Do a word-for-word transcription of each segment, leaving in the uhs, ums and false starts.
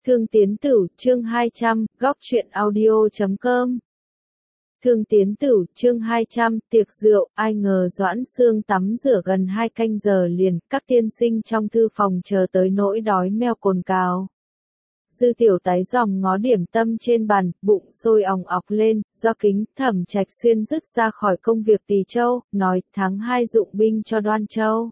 Thương Tiến Tửu, chương hai trăm, góc truyện audio chấm com. Thương Tiến Tửu, chương hai trăm, tiệc rượu, ai ngờ Doãn Sương tắm rửa gần hai canh giờ liền, các tiên sinh trong thư phòng chờ tới nỗi đói meo cồn cào. Dư Tiểu Tái dòng ngó điểm tâm trên bàn, bụng sôi òng ọc lên, do kính, Thẩm Trạch Xuyên dứt ra khỏi công việc Tỳ Châu, nói tháng hai dụng binh cho Đoan Châu.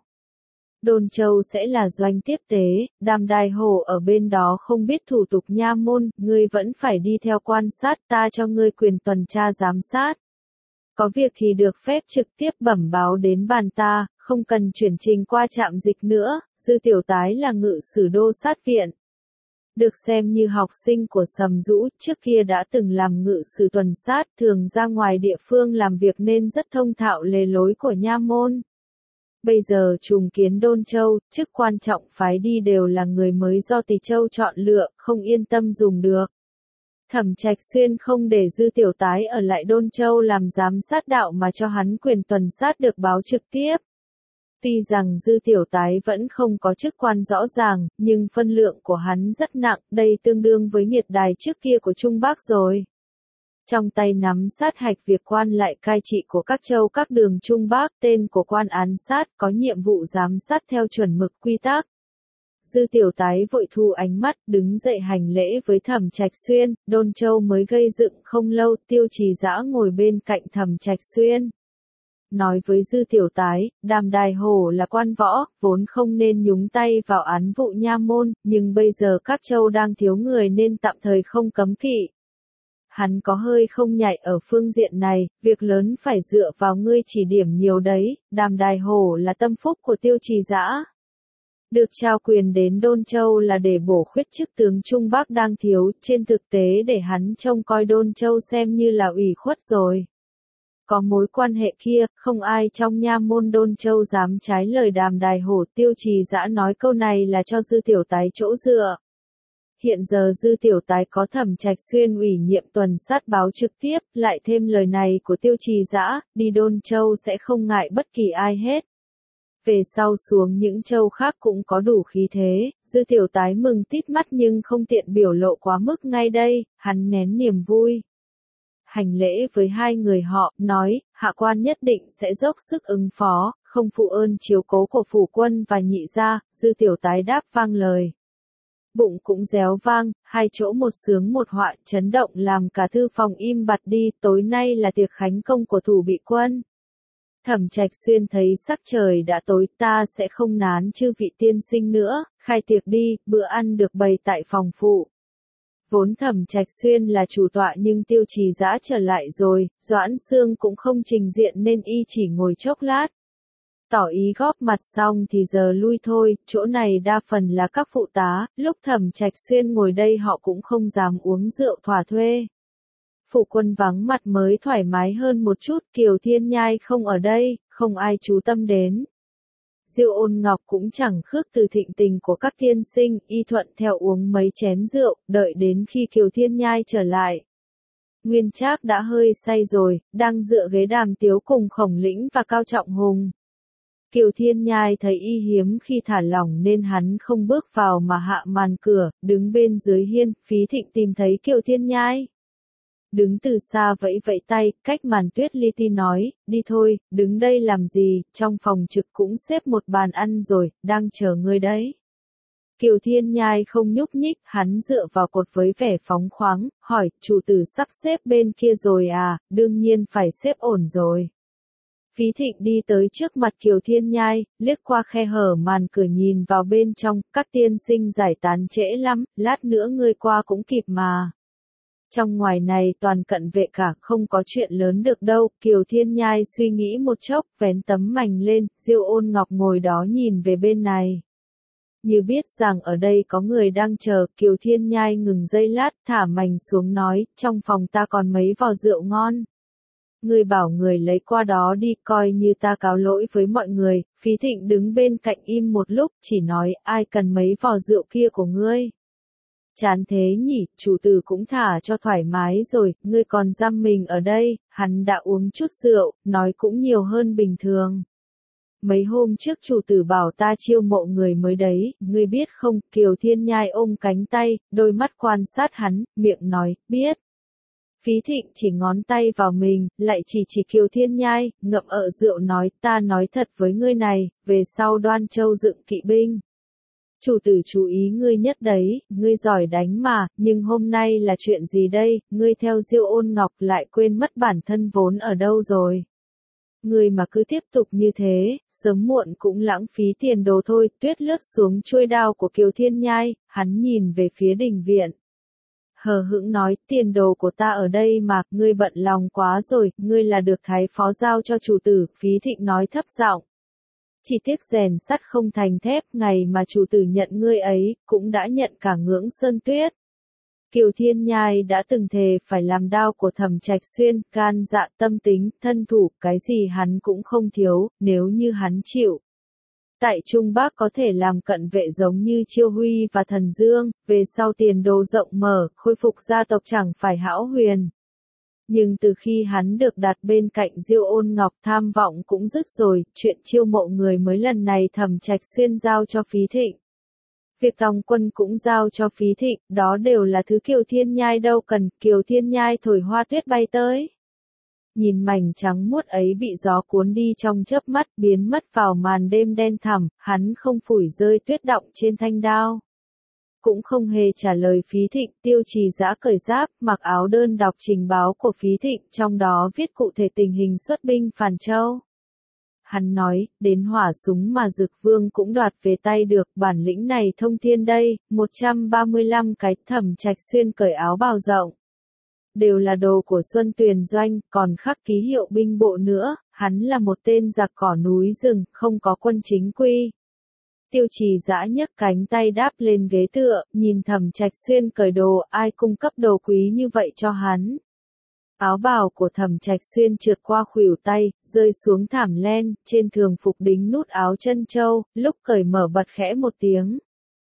Đôn Châu sẽ là doanh tiếp tế, Đàm Đài Hổ ở bên đó không biết thủ tục nha môn, ngươi vẫn phải đi theo quan sát, ta cho ngươi quyền tuần tra giám sát. Có việc thì được phép trực tiếp bẩm báo đến bàn ta, không cần chuyển trình qua trạm dịch nữa. Dư Tiểu Tái là ngự sử đô sát viện, được xem như học sinh của Sầm Dũ, trước kia đã từng làm ngự sử tuần sát, thường ra ngoài địa phương làm việc nên rất thông thạo lề lối của nha môn. Bây giờ trùng kiến Đôn Châu, chức quan trọng phái đi đều là người mới do Tỳ Châu chọn lựa, không yên tâm dùng được. Thẩm Trạch Xuyên không để Dư Tiểu Tái ở lại Đôn Châu làm giám sát đạo mà cho hắn quyền tuần sát được báo trực tiếp. Tuy rằng Dư Tiểu Tái vẫn không có chức quan rõ ràng, nhưng phân lượng của hắn rất nặng, đây tương đương với nhiệt đài trước kia của Trung Bắc rồi. Trong tay nắm sát hạch việc quan lại cai trị của các châu các đường Trung Bắc, tên của quan án sát có nhiệm vụ giám sát theo chuẩn mực quy tắc. Dư Tiểu Tái vội thu ánh mắt, đứng dậy hành lễ với Thẩm Trạch Xuyên. Đôn Châu mới gây dựng không lâu, Tiêu Trì Dã ngồi bên cạnh Thẩm Trạch Xuyên. Nói với Dư Tiểu Tái, Đàm Đài Hổ là quan võ, vốn không nên nhúng tay vào án vụ nha môn, nhưng bây giờ các châu đang thiếu người nên tạm thời không cấm kỵ. Hắn có hơi không nhạy ở phương diện này, việc lớn phải dựa vào ngươi chỉ điểm nhiều đấy. Đàm Đài Hổ là tâm phúc của Tiêu Trì Dã. Được trao quyền đến Đôn Châu là để bổ khuyết chức tướng Trung Bắc đang thiếu, trên thực tế để hắn trông coi Đôn Châu xem như là ủy khuất rồi. Có mối quan hệ kia, không ai trong nha môn Đôn Châu dám trái lời Đàm Đài Hổ. Tiêu Trì Dã nói câu này là cho Dư Tiểu Tái chỗ dựa. Hiện giờ Dư Tiểu Tái có Thẩm Trạch Xuyên ủy nhiệm tuần sát báo trực tiếp, lại thêm lời này của Tiêu Trì Dã, đi Đôn Châu sẽ không ngại bất kỳ ai hết. Về sau xuống những châu khác cũng có đủ khí thế. Dư Tiểu Tái mừng tít mắt nhưng không tiện biểu lộ quá mức ngay đây, hắn nén niềm vui. Hành lễ với hai người họ, nói, hạ quan nhất định sẽ dốc sức ứng phó, không phụ ơn chiếu cố của phủ quân và nhị gia. Dư Tiểu Tái đáp vang lời. Bụng cũng réo vang, hai chỗ một sướng một họa, chấn động làm cả thư phòng im bặt đi. Tối nay là tiệc khánh công của thủ bị quân. Thẩm Trạch Xuyên thấy sắc trời đã tối, ta sẽ không nán chư vị tiên sinh nữa, khai tiệc đi, bữa ăn được bày tại phòng phụ. Vốn Thẩm Trạch Xuyên là chủ tọa nhưng Tiêu Trì Dã trở lại rồi, Doãn Sương cũng không trình diện nên y chỉ ngồi chốc lát. Tỏ ý góp mặt xong thì giờ lui thôi, chỗ này đa phần là các phụ tá, lúc Thẩm Trạch Xuyên ngồi đây họ cũng không dám uống rượu thỏa thuê. Phụ quân vắng mặt mới thoải mái hơn một chút, Kiều Thiên Nhai không ở đây, không ai chú tâm đến. Diêu Ôn Ngọc cũng chẳng khước từ thịnh tình của các tiên sinh, y thuận theo uống mấy chén rượu, đợi đến khi Kiều Thiên Nhai trở lại. Nguyên Trác đã hơi say rồi, đang dựa ghế đàm tiếu cùng Khổng Lĩnh và Cao Trọng Hùng. Kiều Thiên Nhai thấy y hiếm khi thả lỏng nên hắn không bước vào mà hạ màn cửa, đứng bên dưới hiên. Phí Thịnh tìm thấy Kiều Thiên Nhai, đứng từ xa vẫy vẫy tay, cách màn tuyết li ti nói, đi thôi, đứng đây làm gì, trong phòng trực cũng xếp một bàn ăn rồi, đang chờ ngươi đấy. Kiều Thiên Nhai không nhúc nhích, hắn dựa vào cột với vẻ phóng khoáng, hỏi, chủ tử sắp xếp bên kia rồi à, đương nhiên phải xếp ổn rồi. Phí Thịnh đi tới trước mặt Kiều Thiên Nhai, liếc qua khe hở màn cửa nhìn vào bên trong, các tiên sinh giải tán trễ lắm, lát nữa ngươi qua cũng kịp mà. Trong ngoài này toàn cận vệ cả, không có chuyện lớn được đâu. Kiều Thiên Nhai suy nghĩ một chốc, vén tấm mành lên, Diêu Ôn Ngọc ngồi đó nhìn về bên này. Như biết rằng ở đây có người đang chờ, Kiều Thiên Nhai ngừng giây lát, thả mành xuống nói, trong phòng ta còn mấy vò rượu ngon. Người bảo người lấy qua đó đi, coi như ta cáo lỗi với mọi người. Phí Thịnh đứng bên cạnh im một lúc, chỉ nói, ai cần mấy vò rượu kia của ngươi. Chán thế nhỉ, chủ tử cũng thả cho thoải mái rồi, ngươi còn giam mình ở đây. Hắn đã uống chút rượu, nói cũng nhiều hơn bình thường. mấy hôm trước chủ tử bảo ta chiêu mộ người mới đấy, ngươi biết không? Kiều Thiên Nhai ôm cánh tay, đôi mắt quan sát hắn, miệng nói, biết. Phí Thịnh chỉ ngón tay vào mình, lại chỉ chỉ Kiều Thiên Nhai, ngậm ợ rượu nói, ta nói thật với ngươi này, về sau Đoan Châu dựng kỵ binh. Chủ tử chú ý ngươi nhất đấy, ngươi giỏi đánh mà, nhưng hôm nay là chuyện gì đây, ngươi theo Diêu Ôn Ngọc lại quên mất bản thân vốn ở đâu rồi. Ngươi mà cứ tiếp tục như thế, sớm muộn cũng lãng phí tiền đồ thôi. Tuyết lướt xuống chuôi đao của Kiều Thiên Nhai, hắn nhìn về phía đình viện. Hờ hững nói, tiền đồ của ta ở đây mà, ngươi bận lòng quá rồi, ngươi là được thái phó giao cho chủ tử, Phí Thịnh nói thấp giọng. Chỉ tiếc rèn sắt không thành thép, ngày mà chủ tử nhận ngươi ấy, cũng đã nhận cả ngưỡng sơn tuyết. Kiều Thiên Nhai đã từng thề phải làm đao của Thẩm Trạch Xuyên, gan dạ tâm tính, thân thủ, cái gì hắn cũng không thiếu, nếu như hắn chịu. Tại Trung Bắc có thể làm cận vệ giống như Chiêu Huy và Thần Dương, về sau tiền đồ rộng mở, khôi phục gia tộc chẳng phải hão huyền. Nhưng từ khi hắn được đặt bên cạnh Diêu Ôn Ngọc, tham vọng cũng dứt rồi, chuyện chiêu mộ người mới lần này Thẩm Trạch Xuyên giao cho Phí Thịnh. Việc tòng quân cũng giao cho Phí Thịnh, đó đều là thứ Kiều Thiên Nhai đâu cần, Kiều Thiên Nhai thổi hoa tuyết bay tới. Nhìn mảnh trắng muốt ấy bị gió cuốn đi trong chớp mắt, biến mất vào màn đêm đen thẳm, hắn không phủi rơi tuyết đọng trên thanh đao. Cũng không hề trả lời Phí Thịnh, Tiêu Trì Dã cởi giáp, mặc áo đơn đọc trình báo của Phí Thịnh, trong đó viết cụ thể tình hình xuất binh Phàn Châu. Hắn nói, đến hỏa súng mà Dực Vương cũng đoạt về tay được, bản lĩnh này thông thiên đây, một trăm ba mươi lăm cái. Thẩm Trạch Xuyên cởi áo bào rộng. Đều là đồ của Xuân Tuyền Doanh, còn khắc ký hiệu binh bộ nữa, hắn là một tên giặc cỏ núi rừng, không có quân chính quy. Tiêu Trì Dã nhấc cánh tay đáp lên ghế tựa, nhìn Thẩm Trạch Xuyên cởi đồ, ai cung cấp đồ quý như vậy cho hắn. Áo bào của Thẩm Trạch Xuyên trượt qua khuỷu tay, rơi xuống thảm len, trên thường phục đính nút áo chân châu, lúc cởi mở bật khẽ một tiếng.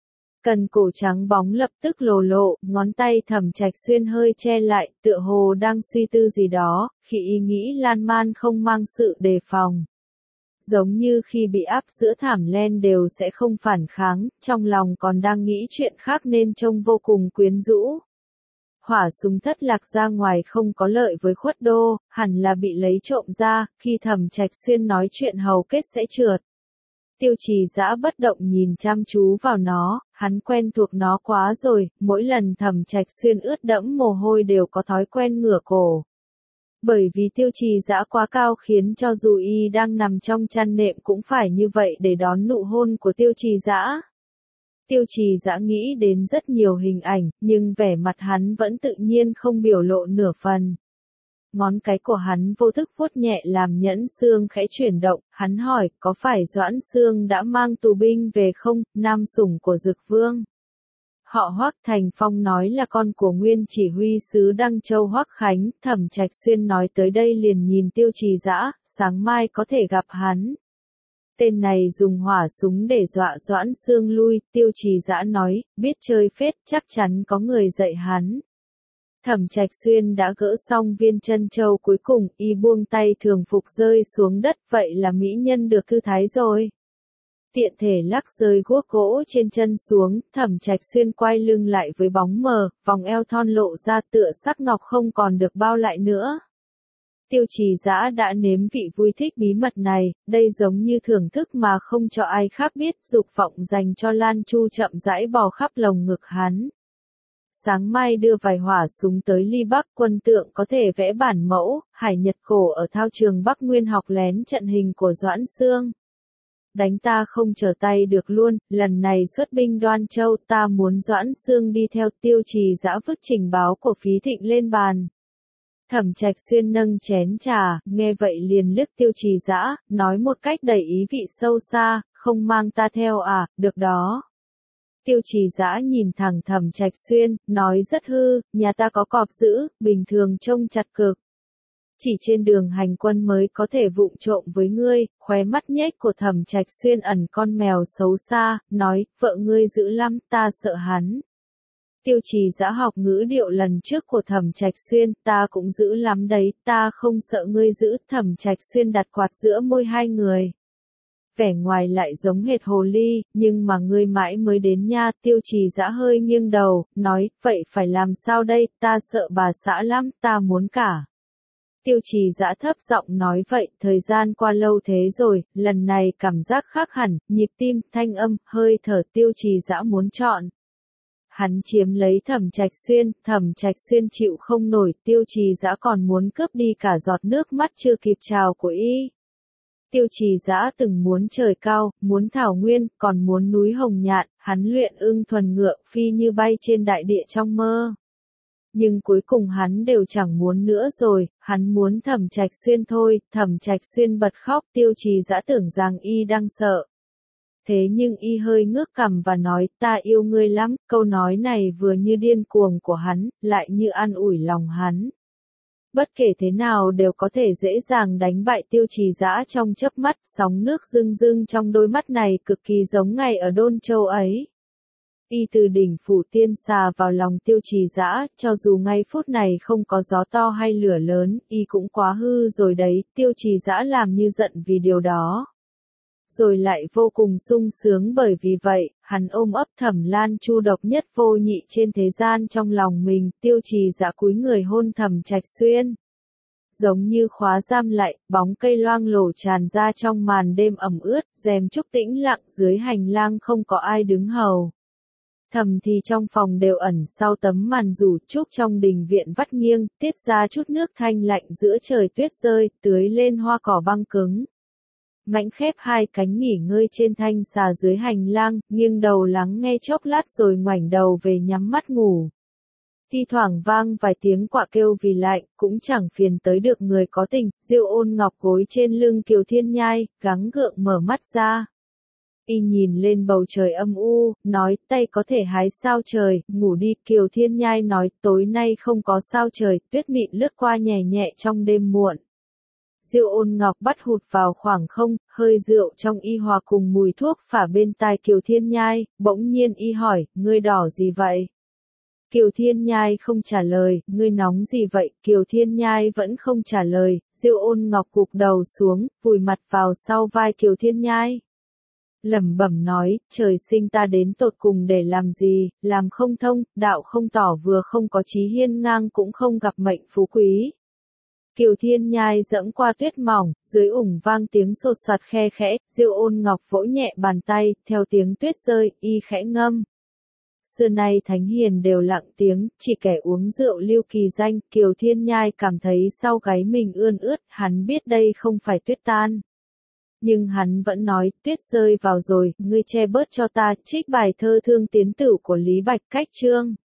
Cần cổ trắng bóng lập tức lồ lộ, ngón tay Thẩm Trạch Xuyên hơi che lại, tựa hồ đang suy tư gì đó, khi ý nghĩ lan man không mang sự đề phòng. Giống như khi bị áp giữa thảm len đều sẽ không phản kháng, trong lòng còn đang nghĩ chuyện khác nên trông vô cùng quyến rũ. Hỏa súng thất lạc ra ngoài không có lợi với Khuất Đô, hẳn là bị lấy trộm ra, khi Thẩm Trạch Xuyên nói chuyện hầu kết sẽ trượt. Tiêu Trì Dã bất động nhìn chăm chú vào nó, hắn quen thuộc nó quá rồi, mỗi lần Thẩm Trạch Xuyên ướt đẫm mồ hôi đều có thói quen ngửa cổ. Bởi vì Tiêu Trì Dã quá cao khiến cho dù y đang nằm trong chăn nệm cũng phải như vậy để đón nụ hôn của Tiêu Trì Dã. Tiêu Trì Dã nghĩ đến rất nhiều hình ảnh, nhưng vẻ mặt hắn vẫn tự nhiên không biểu lộ nửa phần. Ngón cái của hắn vô thức vuốt nhẹ làm nhẫn xương khẽ chuyển động, hắn hỏi, có phải Doãn Xương đã mang tù binh về không, nam sủng của Dực Vương? Họ Hoắc. Thành Phong nói là con của nguyên chỉ huy sứ Đăng Châu Hoắc Khánh, Thẩm Trạch Xuyên nói tới đây liền nhìn Tiêu Trì Dã, sáng mai có thể gặp hắn. Tên này dùng hỏa súng để dọa Doãn Xương lui, Tiêu Trì Dã nói, biết chơi phết, chắc chắn có người dạy hắn. Thẩm Trạch Xuyên đã gỡ xong viên chân châu cuối cùng, y buông tay thường phục rơi xuống đất, vậy là mỹ nhân được thư thái rồi. Tiện thể lắc rơi guốc gỗ trên chân xuống, Thẩm Trạch Xuyên quay lưng lại với bóng mờ, vòng eo thon lộ ra tựa sắc ngọc không còn được bao lại nữa. Tiêu Trì Dã đã nếm vị vui thích bí mật này, đây giống như thưởng thức mà không cho ai khác biết, dục vọng dành cho Lan Chu chậm rãi bò khắp lồng ngực hắn. Sáng mai đưa vài hỏa súng tới Ly Bắc, quân tượng có thể vẽ bản mẫu, Hải Nhật cổ ở thao trường Bắc Nguyên học lén trận hình của Doãn Xương. Đánh ta không trở tay được luôn, lần này xuất binh Đoan Châu ta muốn Doãn Xương đi theo. Tiêu Trì Dã vứt trình báo của Phí Thịnh lên bàn. Thẩm Trạch Xuyên nâng chén trà, nghe vậy liền liếc Tiêu Trì Dã, nói một cách đầy ý vị sâu xa, không mang ta theo à, được đó. Tiêu Trì Dã nhìn thẳng Thẩm Trạch Xuyên, nói rất hư, nhà ta có cọp giữ, bình thường trông chặt cực. Chỉ trên đường hành quân mới có thể vụng trộm với ngươi. Khóe mắt nhếch của Thẩm Trạch Xuyên ẩn con mèo xấu xa, nói, vợ ngươi dữ lắm, ta sợ hắn. Tiêu Trì Dã học ngữ điệu lần trước của Thẩm Trạch Xuyên, ta cũng dữ lắm đấy, ta không sợ ngươi giữ. Thẩm Trạch Xuyên đặt quạt giữa môi hai người. vẻ ngoài lại giống hệt hồ ly, nhưng mà ngươi mãi mới đến nha. Tiêu Trì Dã hơi nghiêng đầu, nói, vậy phải làm sao đây, ta sợ bà xã lắm, ta muốn cả. Tiêu Trì Dã thấp giọng nói vậy, thời gian qua lâu thế rồi, lần này cảm giác khác hẳn, nhịp tim, thanh âm, hơi thở Tiêu Trì Dã muốn chọn. Hắn chiếm lấy Thẩm Trạch Xuyên, Thẩm Trạch Xuyên chịu không nổi, Tiêu Trì Dã còn muốn cướp đi cả giọt nước mắt chưa kịp trào của y. Tiêu Trì Dã từng muốn trời cao, muốn thảo nguyên, còn muốn núi hồng nhạn, hắn luyện ưng thuần ngựa, phi như bay trên đại địa trong mơ. Nhưng cuối cùng hắn đều chẳng muốn nữa rồi, hắn muốn Thẩm Trạch Xuyên thôi. Thẩm Trạch Xuyên bật khóc, Tiêu Trì Dã tưởng rằng y đang sợ. Thế nhưng y hơi ngước cằm và nói, ta yêu ngươi lắm, câu nói này vừa như điên cuồng của hắn, lại như an ủi lòng hắn. Bất kể thế nào đều có thể dễ dàng đánh bại Tiêu Trì Dã trong chớp mắt, sóng nước rưng rưng trong đôi mắt này cực kỳ giống ngày ở Đôn Châu ấy. Y từ đỉnh phủ tiên xà vào lòng Tiêu Trì Dã, cho dù ngay phút này không có gió to hay lửa lớn, y cũng quá hư rồi đấy. Tiêu Trì Dã làm như giận vì điều đó. Rồi lại vô cùng sung sướng bởi vì vậy, hắn ôm ấp Thẩm Lan Chu độc nhất vô nhị trên thế gian trong lòng mình. Tiêu Trì Dã cúi người hôn Thẩm Trạch Xuyên. Giống như khóa giam lại, bóng cây loang lổ tràn ra trong màn đêm ẩm ướt, rèm trúc tĩnh lặng, dưới hành lang không có ai đứng hầu. Thầm thì trong phòng đều ẩn sau tấm màn rủ, trúc trong đình viện vắt nghiêng, tiết ra chút nước thanh lạnh giữa trời tuyết rơi, tưới lên hoa cỏ băng cứng. Mãnh khép hai cánh nghỉ ngơi trên thanh xà dưới hành lang, nghiêng đầu lắng nghe chốc lát rồi ngoảnh đầu về nhắm mắt ngủ. Thi thoảng vang vài tiếng quạ kêu vì lạnh, cũng chẳng phiền tới được người có tình. Diêu Ôn Ngọc gối trên lưng Kiều Thiên Nhai, gắng gượng mở mắt ra. Y nhìn lên bầu trời âm u, nói, tay có thể hái sao trời, ngủ đi. Kiều Thiên Nhai nói, tối nay không có sao trời, tuyết mịn lướt qua nhẹ nhẹ trong đêm muộn. Diêu Ôn Ngọc bắt hụt vào khoảng không, hơi rượu trong y hòa cùng mùi thuốc phả bên tai Kiều Thiên Nhai, bỗng nhiên y hỏi, ngươi đỏ gì vậy? Kiều Thiên Nhai không trả lời, ngươi nóng gì vậy? Kiều Thiên Nhai vẫn không trả lời, Diêu Ôn Ngọc gục đầu xuống, vùi mặt vào sau vai Kiều Thiên Nhai. Lẩm bẩm nói, trời sinh ta đến tột cùng để làm gì, làm không thông, đạo không tỏ vừa không có chí hiên ngang cũng không gặp mệnh phú quý. Kiều Thiên Nhai dẫm qua tuyết mỏng, dưới ủng vang tiếng sột soạt khe khẽ, Diêu Ôn Ngọc vỗ nhẹ bàn tay, theo tiếng tuyết rơi, y khẽ ngâm. Xưa nay thánh hiền đều lặng tiếng, chỉ kẻ uống rượu lưu kỳ danh. Kiều Thiên Nhai cảm thấy sau gáy mình ươn ướt, hắn biết đây không phải tuyết tan. Nhưng hắn vẫn nói, tuyết rơi vào rồi, ngươi che bớt cho ta. Trích bài thơ Thương Tiến Tử của Lý Bạch Cách Chương.